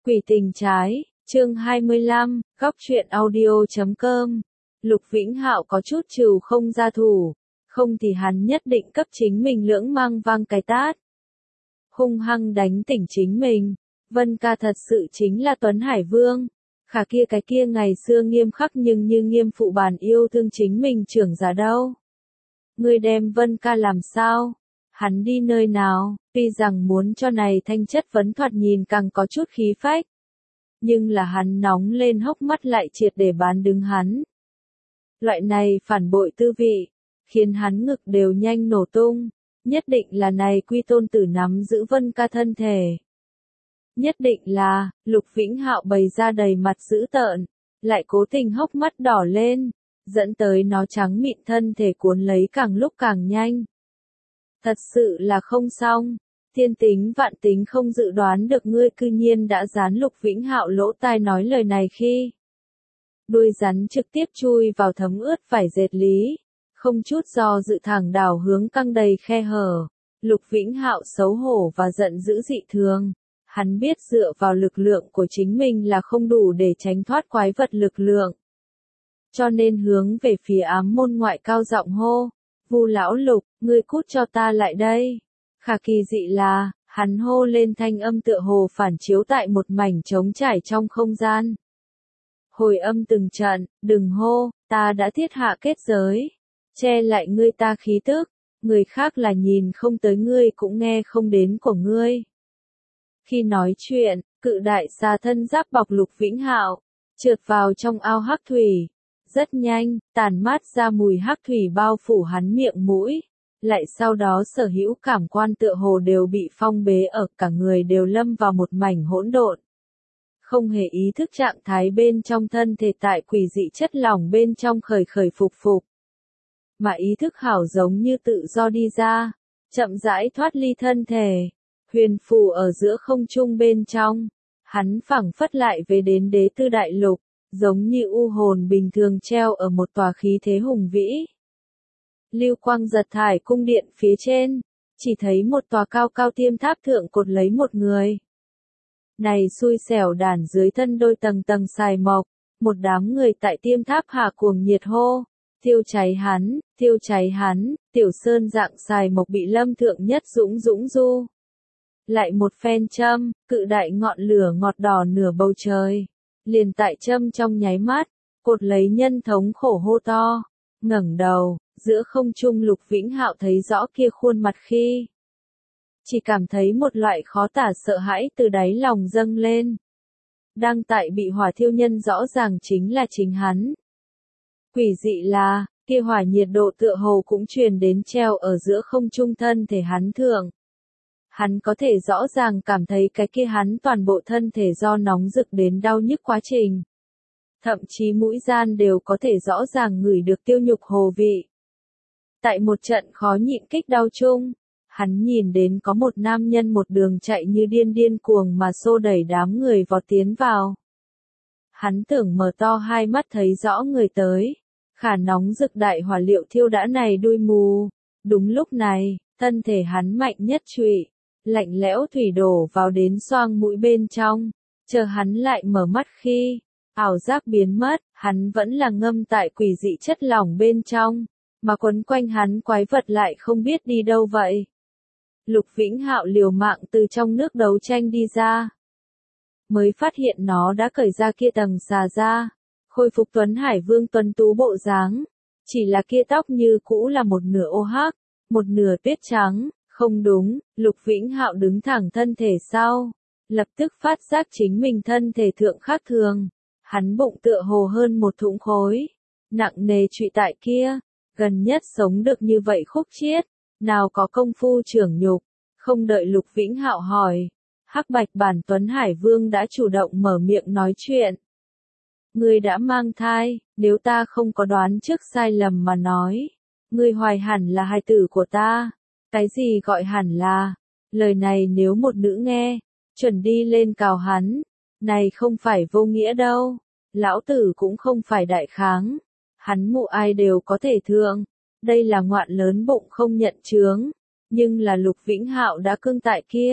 Quỷ tình trái, chương 25, góc truyện audio.com. Lục Vĩnh Hạo có chút trừ không ra thủ, không thì hắn nhất định cấp chính mình lưỡng mang vang cái tát. Hung hăng đánh tỉnh chính mình, Vân ca thật sự chính là Tuấn Hải Vương, khả kia cái kia ngày xưa nghiêm khắc nhưng như nghiêm phụ bản yêu thương chính mình trưởng giả đâu. Ngươi đem Vân ca làm sao? Hắn đi nơi nào? Tuy rằng muốn cho này thanh chất vấn thoạt nhìn càng có chút khí phách, nhưng là hắn nóng lên hốc mắt lại triệt để bán đứng hắn. Loại này phản bội tư vị, khiến hắn ngực đều nhanh nổ tung, nhất định là này quy tôn tử nắm giữ Vân ca thân thể. Nhất định là, Lục Vĩnh Hạo bày ra đầy mặt dữ tợn, lại cố tình hốc mắt đỏ lên, dẫn tới nó trắng mịn thân thể cuốn lấy càng lúc càng nhanh. Thật sự là không xong, thiên tính vạn tính không dự đoán được ngươi cư nhiên đã dán Lục Vĩnh Hạo lỗ tai nói lời này khi. Đuôi rắn trực tiếp chui vào thấm ướt vải dệt lý, không chút do dự thẳng đảo hướng căng đầy khe hở. Lục Vĩnh Hạo xấu hổ và giận dữ dị thường. Hắn biết dựa vào lực lượng của chính mình là không đủ để tránh thoát quái vật lực lượng. Cho nên hướng về phía ám môn ngoại cao giọng hô, Vu lão Lục, ngươi cút cho ta lại đây. Khả kỳ dị là, hắn hô lên thanh âm tựa hồ phản chiếu tại một mảnh trống trải trong không gian. Hồi âm từng trận, đừng hô, ta đã thiết hạ kết giới, che lại ngươi ta khí tức, người khác là nhìn không tới ngươi cũng nghe không đến của ngươi. Khi nói chuyện, cự đại xà thân giáp bọc Lục Vĩnh Hạo, trượt vào trong ao hắc thủy. Rất nhanh, tàn mát ra mùi hắc thủy bao phủ hắn miệng mũi, lại sau đó sở hữu cảm quan tựa hồ đều bị phong bế ở, cả người đều lâm vào một mảnh hỗn độn. Không hề ý thức trạng thái bên trong thân thể tại quỷ dị chất lỏng bên trong khởi khởi phục phục. Mà ý thức hảo giống như tự do đi ra, chậm rãi thoát ly thân thể, huyền phù ở giữa không trung bên trong, hắn phảng phất lại về đến đế tư đại lục, giống như u hồn bình thường treo ở một tòa khí thế hùng vĩ. Lưu quang giật thải cung điện phía trên, chỉ thấy một tòa cao cao tiêm tháp thượng cột lấy một người. Này xui xẻo đàn dưới thân đôi tầng tầng xài mộc, một đám người tại tiêm tháp hạ cuồng nhiệt hô, thiêu cháy hắn, tiểu sơn dạng xài mộc bị lâm thượng nhất dũng du. Lại một phen châm, cự đại ngọn lửa ngọt đỏ nửa bầu trời. Liền tại châm trong nháy mắt, cột lấy nhân thống khổ hô to, ngẩng đầu, giữa không trung Lục Vĩnh Hạo thấy rõ kia khuôn mặt khi. Chỉ cảm thấy một loại khó tả sợ hãi từ đáy lòng dâng lên. Đang tại bị hỏa thiêu nhân rõ ràng chính là chính hắn. Quỷ dị là, kia hỏa nhiệt độ tựa hồ cũng truyền đến treo ở giữa không trung thân thể hắn thượng. Hắn có thể rõ ràng cảm thấy cái kia hắn toàn bộ thân thể do nóng rực đến đau nhức quá trình. Thậm chí mũi gian đều có thể rõ ràng ngửi được tiêu nhục hồ vị. Tại một trận khó nhịn kích đau chung, hắn nhìn đến có một nam nhân một đường chạy như điên cuồng mà xô đẩy đám người vọt tiến vào. Hắn tưởng mở to hai mắt thấy rõ người tới, khả nóng rực đại hỏa liệu thiêu đã này đuôi mù. Đúng lúc này, thân thể hắn mạnh nhất trụy. Lạnh lẽo thủy đổ vào đến xoang mũi bên trong, chờ hắn lại mở mắt khi, ảo giác biến mất, hắn vẫn là ngâm tại quỷ dị chất lỏng bên trong, mà quấn quanh hắn quái vật lại không biết đi đâu vậy. Lục Vĩnh Hạo liều mạng từ trong nước đấu tranh đi ra, mới phát hiện nó đã cởi ra kia tầng xà ra, khôi phục Tuấn Hải Vương tuấn tú bộ dáng, chỉ là kia tóc như cũ là một nửa ô hắc, một nửa tuyết trắng. Không đúng, Lục Vĩnh Hạo đứng thẳng thân thể sau, lập tức phát giác chính mình thân thể thượng khác thường, hắn bụng tựa hồ hơn một thũng khối, nặng nề trụy tại kia, gần nhất sống được như vậy khúc chiết, nào có công phu trưởng nhục, không đợi Lục Vĩnh Hạo hỏi, hắc bạch bản Tuấn Hải Vương đã chủ động mở miệng nói chuyện. Ngươi đã mang thai, nếu ta không có đoán trước sai lầm mà nói, ngươi hoài hẳn là hài tử của ta. Cái gì gọi hẳn là, lời này nếu một nữ nghe, chuẩn đi lên cào hắn, này không phải vô nghĩa đâu, lão tử cũng không phải đại kháng, hắn mụ ai đều có thể thương, đây là ngoạn lớn bụng không nhận chướng, nhưng là Lục Vĩnh Hạo đã cương tại kia,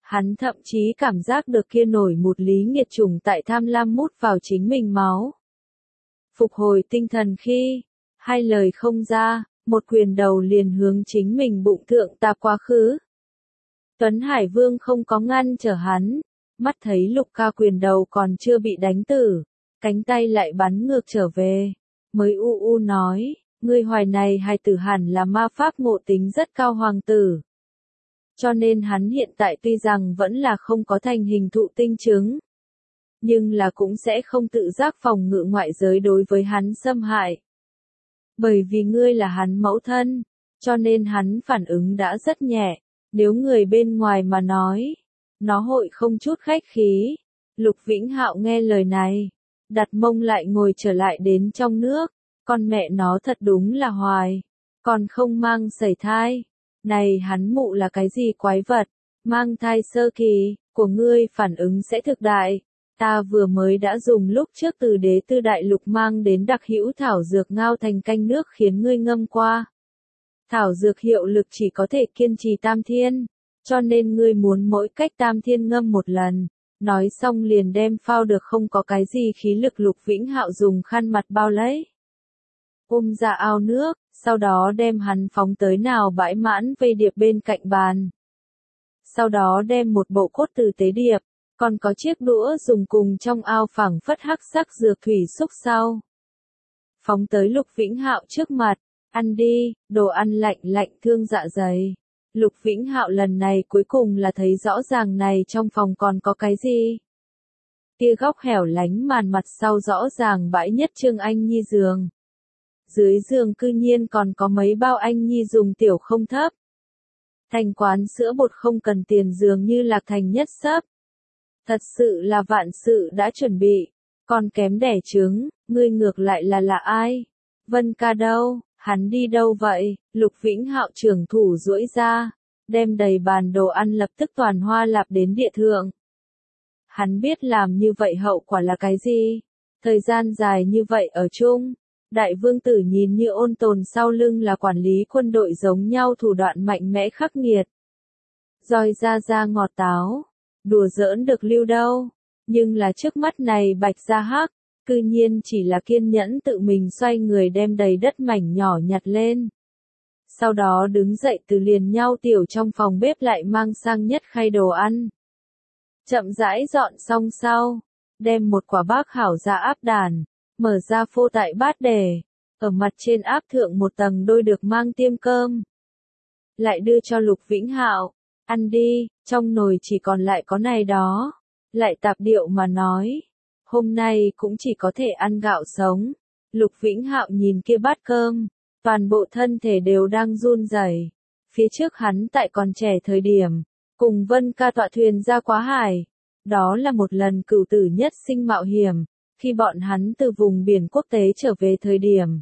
Hắn thậm chí cảm giác được kia nổi một lý nghiệt chủng tại tham lam mút vào chính mình máu. Phục hồi tinh thần khi, hai lời không ra, một quyền đầu liền hướng chính mình bụng thượng tạp quá khứ. Tuấn Hải Vương không có ngăn trở hắn, mắt thấy Lục Ca quyền đầu còn chưa bị đánh tử, cánh tay lại bắn ngược trở về, mới u nói, ngươi hoài này hài tử hẳn là ma pháp ngộ tính rất cao hoàng tử. Cho nên hắn hiện tại tuy rằng vẫn là không có thành hình thụ tinh chứng, nhưng là cũng sẽ không tự giác phòng ngự ngoại giới đối với hắn xâm hại. Bởi vì ngươi là hắn mẫu thân, cho nên hắn phản ứng đã rất nhẹ, nếu người bên ngoài mà nói, nó hội không chút khách khí. Lục Vĩnh Hạo nghe lời này, đặt mông lại ngồi trở lại đến trong nước, con mẹ nó thật đúng là hoài, còn không mang sẩy thai. Này hắn mụ là cái gì quái vật, mang thai sơ kỳ, của ngươi phản ứng sẽ thực đại. Ta vừa mới đã dùng lúc trước từ đế tư đại lục mang đến đặc hữu thảo dược ngao thành canh nước khiến ngươi ngâm qua. Thảo dược hiệu lực chỉ có thể kiên trì tam thiên, cho nên ngươi muốn mỗi cách tam thiên ngâm một lần. Nói xong liền đem phao được không có cái gì khí lực. Lục Vĩnh Hạo dùng khăn mặt bao lấy, ôm ra ao nước, sau đó đem hắn phóng tới nào bãi mãn vây điệp bên cạnh bàn. Sau đó đem một bộ cốt tử tế điệp, còn có chiếc đũa dùng cùng trong ao phẳng phất hắc sắc dược thủy xúc sau. Phóng tới Lục Vĩnh Hạo trước mặt, ăn đi, đồ ăn lạnh lạnh thương dạ dày. Lục Vĩnh Hạo lần này cuối cùng là thấy rõ ràng này trong phòng còn có cái gì. Kia góc hẻo lánh màn mặt sau rõ ràng bãi nhất Trương Anh Nhi giường. Dưới giường cư nhiên còn có mấy bao Anh Nhi dùng tiểu không thấp. Thành quán sữa bột không cần tiền dường như Lạc Thành nhất sấp. Thật sự là vạn sự đã chuẩn bị, còn kém đẻ trứng, ngươi ngược lại là ai? Vân Ca đâu, hắn đi đâu vậy? Lục Vĩnh Hạo trưởng thủ duỗi ra, đem đầy bàn đồ ăn lập tức toàn hoa lạp đến địa thượng. Hắn biết làm như vậy hậu quả là cái gì? Thời gian dài như vậy ở chung, đại vương tử nhìn như ôn tồn sau lưng là quản lý quân đội giống nhau thủ đoạn mạnh mẽ khắc nghiệt. Roi ra ngọt táo, đùa giỡn được lưu đâu, nhưng là trước mắt này Bạch Gia Hắc, cư nhiên chỉ là kiên nhẫn tự mình xoay người đem đầy đất mảnh nhỏ nhặt lên. Sau đó đứng dậy từ liền nhau tiểu trong phòng bếp lại mang sang nhất khay đồ ăn. Chậm rãi dọn xong sau, đem một quả bác hảo ra áp đàn, mở ra phô tại bát đề, ở mặt trên áp thượng một tầng đôi được mang tiêm cơm. Lại đưa cho Lục Vĩnh Hạo, ăn đi, trong nồi chỉ còn lại có này đó. Lại tạp điệu mà nói, hôm nay cũng chỉ có thể ăn gạo sống. Lục Vĩnh Hạo nhìn kia bát cơm, toàn bộ thân thể đều đang run rẩy. Phía trước hắn tại còn trẻ thời điểm, cùng Vân Ca tọa thuyền ra quá hải. Đó là một lần cửu tử nhất sinh mạo hiểm, khi bọn hắn từ vùng biển quốc tế trở về thời điểm.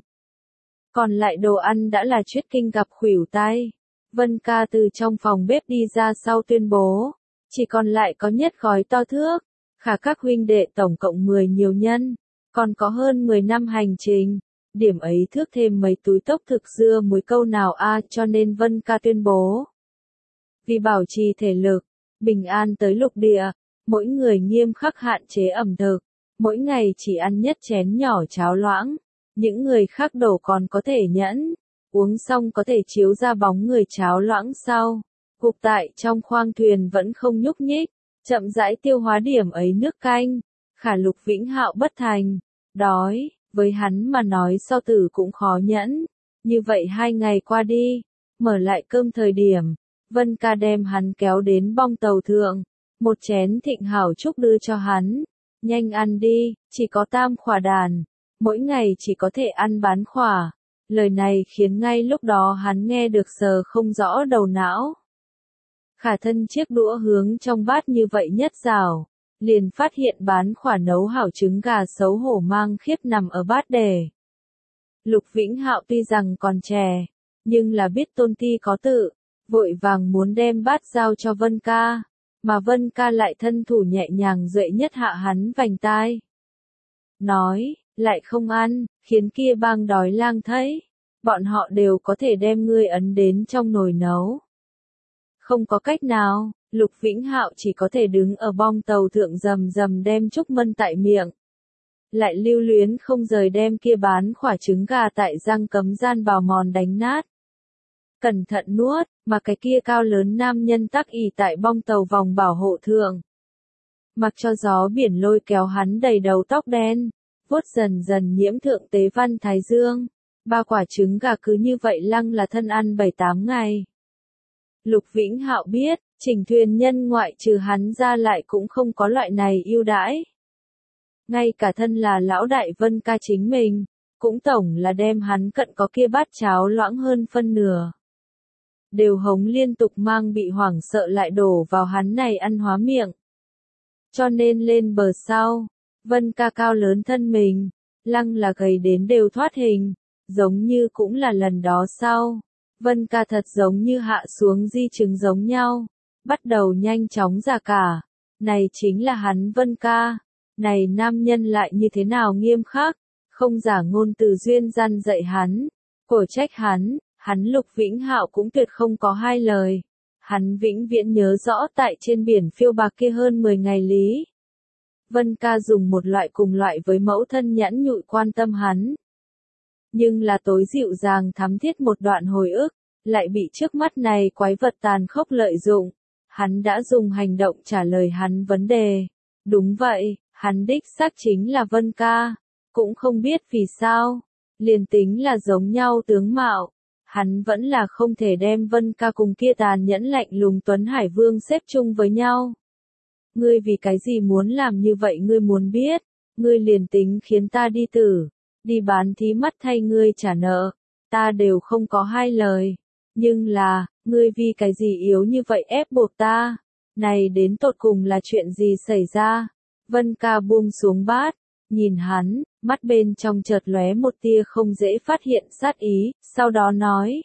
Còn lại đồ ăn đã là Chuyết Kinh gặp khuỷu tay. Vân Ca từ trong phòng bếp đi ra sau tuyên bố, chỉ còn lại có nhất gói to thước, khả các huynh đệ tổng cộng 10 nhiều nhân, còn có hơn 10 năm hành trình, điểm ấy thước thêm mấy túi tốc thực dưa muối câu nào cho nên Vân Ca tuyên bố. Vì bảo trì thể lực, bình an tới lục địa, mỗi người nghiêm khắc hạn chế ẩm thực, mỗi ngày chỉ ăn nhất chén nhỏ cháo loãng, những người khác đổ còn có thể nhẫn, uống xong có thể chiếu ra bóng người cháo loãng sau. Gục tại trong khoang thuyền vẫn không nhúc nhích, chậm rãi tiêu hóa điểm ấy nước canh. Khả Lục Vĩnh Hạo bất thành, đói, với hắn mà nói so tử cũng khó nhẫn. Như vậy 2 ngày qua đi, mở lại cơm thời điểm, Vân Ca đem hắn kéo đến bong tàu thượng, một chén thịnh hảo chúc đưa cho hắn. Nhanh ăn đi, chỉ có tam khỏa đàn, mỗi ngày chỉ có thể ăn bán khỏa. Lời này khiến ngay lúc đó hắn nghe được sờ không rõ đầu não. Khả thân chiếc đũa hướng trong bát như vậy nhất rào, liền phát hiện bán khỏa nấu hảo trứng gà xấu hổ mang khiếp nằm ở bát đề. Lục Vĩnh Hạo tuy rằng còn trẻ, nhưng là biết tôn ti có tự, vội vàng muốn đem bát giao cho Vân Ca, mà Vân Ca lại thân thủ nhẹ nhàng duệ nhất hạ hắn vành tai. Nói, lại không ăn, khiến kia bang đói lang thấy, bọn họ đều có thể đem ngươi ấn đến trong nồi nấu. Không có cách nào, Lục Vĩnh Hạo chỉ có thể đứng ở bong tàu thượng rầm rầm đem Trúc Mân tại miệng. Lại lưu luyến không rời đem kia bán quả trứng gà tại răng cấm gian bào mòn đánh nát. Cẩn thận nuốt, mà cái kia cao lớn nam nhân tắc ỉ tại bong tàu vòng bảo hộ thượng. Mặc cho gió biển lôi kéo hắn đầy đầu tóc đen, vuốt dần dần nhiễm thượng tế văn thái dương. 3 quả trứng gà cứ như vậy lăng là thân ăn 7-8 ngày. Lục Vĩnh Hạo biết, Trình thuyền nhân ngoại trừ hắn ra lại cũng không có loại này ưu đãi. Ngay cả thân là lão đại Vân Ca chính mình, cũng tổng là đem hắn cận có kia bát cháo loãng hơn phân nửa. Đều hống liên tục mang bị hoảng sợ lại đổ vào hắn này ăn hóa miệng. Cho nên lên bờ sau, Vân Ca cao lớn thân mình, lăng là gầy đến đều thoát hình, giống như cũng là lần đó sau. Vân Ca thật giống như hạ xuống di chứng giống nhau, bắt đầu nhanh chóng già cả. Này chính là hắn Vân Ca, này nam nhân lại như thế nào nghiêm khắc, không giả ngôn từ duyên gian dạy hắn, cổ trách hắn Lục Vĩnh Hạo cũng tuyệt không có hai lời. Hắn vĩnh viễn nhớ rõ tại trên biển phiêu bạc kia hơn 10 ngày lý. Vân Ca dùng một loại cùng loại với mẫu thân nhẫn nhụi quan tâm hắn. Nhưng là tối dịu dàng thắm thiết một đoạn hồi ức, lại bị trước mắt này quái vật tàn khốc lợi dụng. Hắn đã dùng hành động trả lời hắn vấn đề. Đúng vậy, hắn đích xác chính là Vân Ca. Cũng không biết vì sao, liền tính là giống nhau tướng mạo. Hắn vẫn là không thể đem Vân Ca cùng kia tàn nhẫn lạnh lùng Tuấn Hải Vương xếp chung với nhau. Ngươi vì cái gì muốn làm như vậy ngươi muốn biết, ngươi liền tính khiến ta đi tử, đi bán thí mắt thay ngươi trả nợ, ta đều không có hai lời. Nhưng là, ngươi vì cái gì yếu như vậy ép buộc ta, này đến tột cùng là chuyện gì xảy ra? Vân Ca buông xuống bát, nhìn hắn, mắt bên trong chợt lóe một tia không dễ phát hiện sát ý, sau đó nói.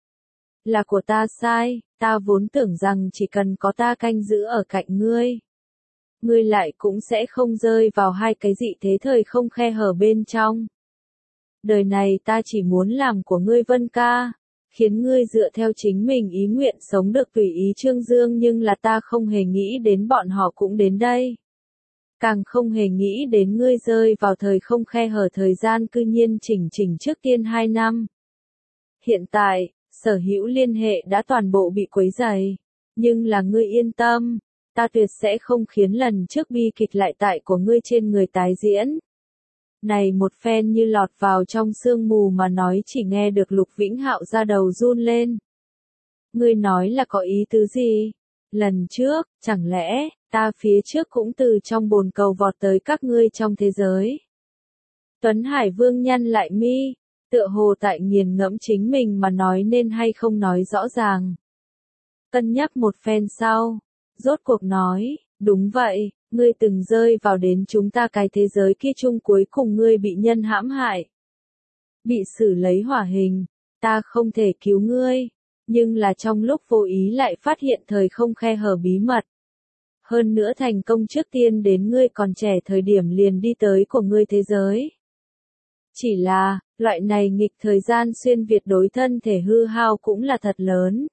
Là của ta sai, ta vốn tưởng rằng chỉ cần có ta canh giữ ở cạnh ngươi. Ngươi lại cũng sẽ không rơi vào hai cái dị thế thời không khe hở bên trong. Đời này ta chỉ muốn làm của ngươi Vân Ca, khiến ngươi dựa theo chính mình ý nguyện sống được tùy ý trương dương nhưng là ta không hề nghĩ đến bọn họ cũng đến đây. Càng không hề nghĩ đến ngươi rơi vào thời không khe hở thời gian cư nhiên chỉnh trước tiên 2 năm. Hiện tại, sở hữu liên hệ đã toàn bộ bị quấy rầy, nhưng là ngươi yên tâm, ta tuyệt sẽ không khiến lần trước bi kịch lại tại của ngươi trên người tái diễn. Này một phen như lọt vào trong sương mù mà nói chỉ nghe được Lục Vĩnh Hạo ra đầu run lên. Ngươi nói là có ý tứ gì? Lần trước, chẳng lẽ, ta phía trước cũng từ trong bồn cầu vọt tới các ngươi trong thế giới. Tuấn Hải Vương nhăn lại mi, tựa hồ tại nghiền ngẫm chính mình mà nói nên hay không nói rõ ràng. Cân nhắc một phen sau, rốt cuộc nói, đúng vậy, ngươi từng rơi vào đến chúng ta cái thế giới kia chung cuối cùng ngươi bị nhân hãm hại. Bị xử lấy hỏa hình, ta không thể cứu ngươi, nhưng là trong lúc vô ý lại phát hiện thời không khe hở bí mật. Hơn nữa thành công trước tiên đến ngươi còn trẻ thời điểm liền đi tới của ngươi thế giới. Chỉ là, loại này nghịch thời gian xuyên Việt đối thân thể hư hao cũng là thật lớn.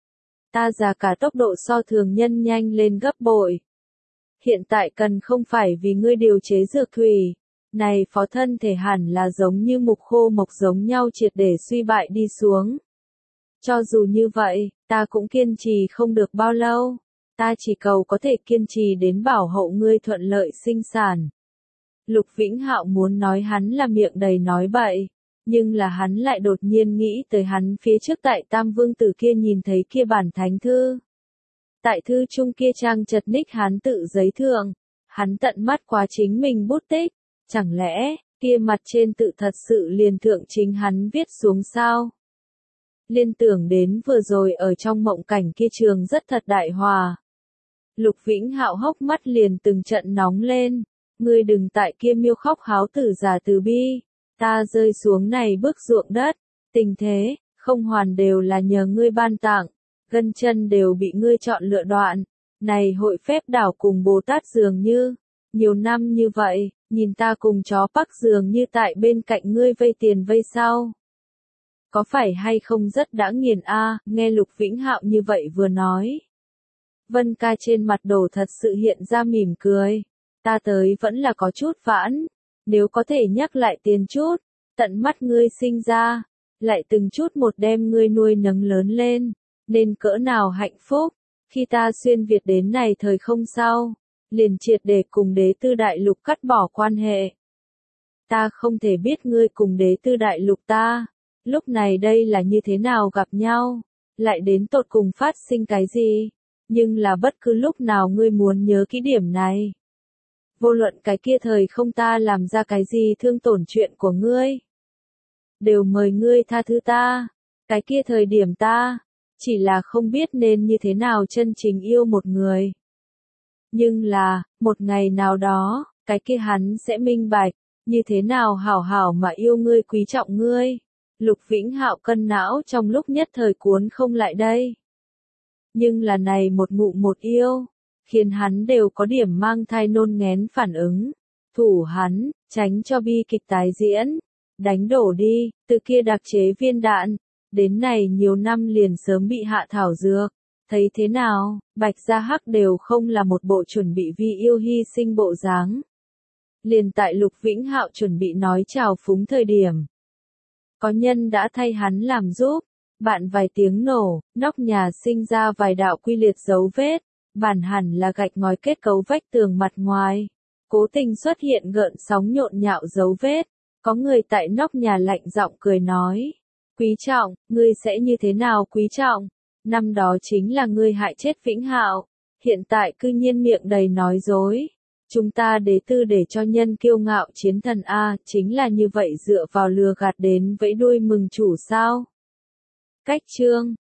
Ta già cả tốc độ so thường nhân nhanh lên gấp bội. Hiện tại cần không phải vì ngươi điều chế dược thủy, này phó thân thể hẳn là giống như mục khô mộc giống nhau triệt để suy bại đi xuống. Cho dù như vậy, ta cũng kiên trì không được bao lâu, ta chỉ cầu có thể kiên trì đến bảo hộ ngươi thuận lợi sinh sản. Lục Vĩnh Hạo muốn nói hắn là miệng đầy nói bậy, nhưng là hắn lại đột nhiên nghĩ tới hắn phía trước tại Tam Vương Tử kia nhìn thấy kia bản thánh thư. Tại thư chung kia trang chật ních hắn tự giấy thượng, hắn tận mắt quá chính mình bút tích, chẳng lẽ, kia mặt trên tự thật sự liền thượng chính hắn viết xuống sao? Liên tưởng đến vừa rồi ở trong mộng cảnh kia trường rất thật đại hòa. Lục Vĩnh Hạo hốc mắt liền từng trận nóng lên, ngươi đừng tại kia miêu khóc háo tử giả từ bi, ta rơi xuống này bước ruộng đất, tình thế, không hoàn đều là nhờ ngươi ban tặng, gân chân đều bị ngươi chọn lựa đoạn, này hội phép đảo cùng Bồ Tát dường như, nhiều năm như vậy, nhìn ta cùng chó Bắc dường như tại bên cạnh ngươi vây tiền vây sau. Có phải hay không rất đã nghiền a? Nghe Lục Vĩnh Hạo như vậy vừa nói. Vân ca trên mặt đồ thật sự hiện ra mỉm cười. Ta tới vẫn là có chút vãn. Nếu có thể nhắc lại tiền chút, tận mắt ngươi sinh ra, lại từng chút một đem ngươi nuôi nấng lớn lên, nên cỡ nào hạnh phúc. Khi ta xuyên Việt đến này thời không sau, liền triệt để cùng đế tư đại lục cắt bỏ quan hệ. Ta không thể biết ngươi cùng đế tư đại lục ta, lúc này đây là như thế nào gặp nhau, lại đến tột cùng phát sinh cái gì, nhưng là bất cứ lúc nào ngươi muốn nhớ kỹ điểm này. Vô luận cái kia thời không ta làm ra cái gì thương tổn chuyện của ngươi, đều mời ngươi tha thứ ta. Cái kia thời điểm ta, chỉ là không biết nên như thế nào chân chính yêu một người. Nhưng là, một ngày nào đó, cái kia hắn sẽ minh bạch, như thế nào hảo hảo mà yêu ngươi quý trọng ngươi. Lục Vĩnh Hạo cân não trong lúc nhất thời cuốn không lại đây. Nhưng là này một ngụ một yêu, khiến hắn đều có điểm mang thai nôn nghén phản ứng. Thủ hắn, tránh cho bi kịch tái diễn. Đánh đổ đi, từ kia đặc chế viên đạn, đến này nhiều năm liền sớm bị hạ thảo dược. Thấy thế nào, Bạch Gia Hắc đều không là một bộ chuẩn bị vì yêu hy sinh bộ dáng. Liền tại Lục Vĩnh Hạo chuẩn bị nói chào phúng thời điểm. Có nhân đã thay hắn làm giúp, bạn vài tiếng nổ, nóc nhà sinh ra vài đạo quy liệt dấu vết, bản hẳn là gạch ngói kết cấu vách tường mặt ngoài. Cố tình xuất hiện gợn sóng nhộn nhạo dấu vết, có người tại nóc nhà lạnh giọng cười nói. Quý trọng, ngươi sẽ như thế nào quý trọng? Năm đó chính là ngươi hại chết Vĩnh Hạo, hiện tại cư nhiên miệng đầy nói dối. Chúng ta đế tư để cho nhân kiêu ngạo chiến thần A, chính là như vậy dựa vào lừa gạt đến vẫy đuôi mừng chủ sao? Cách chương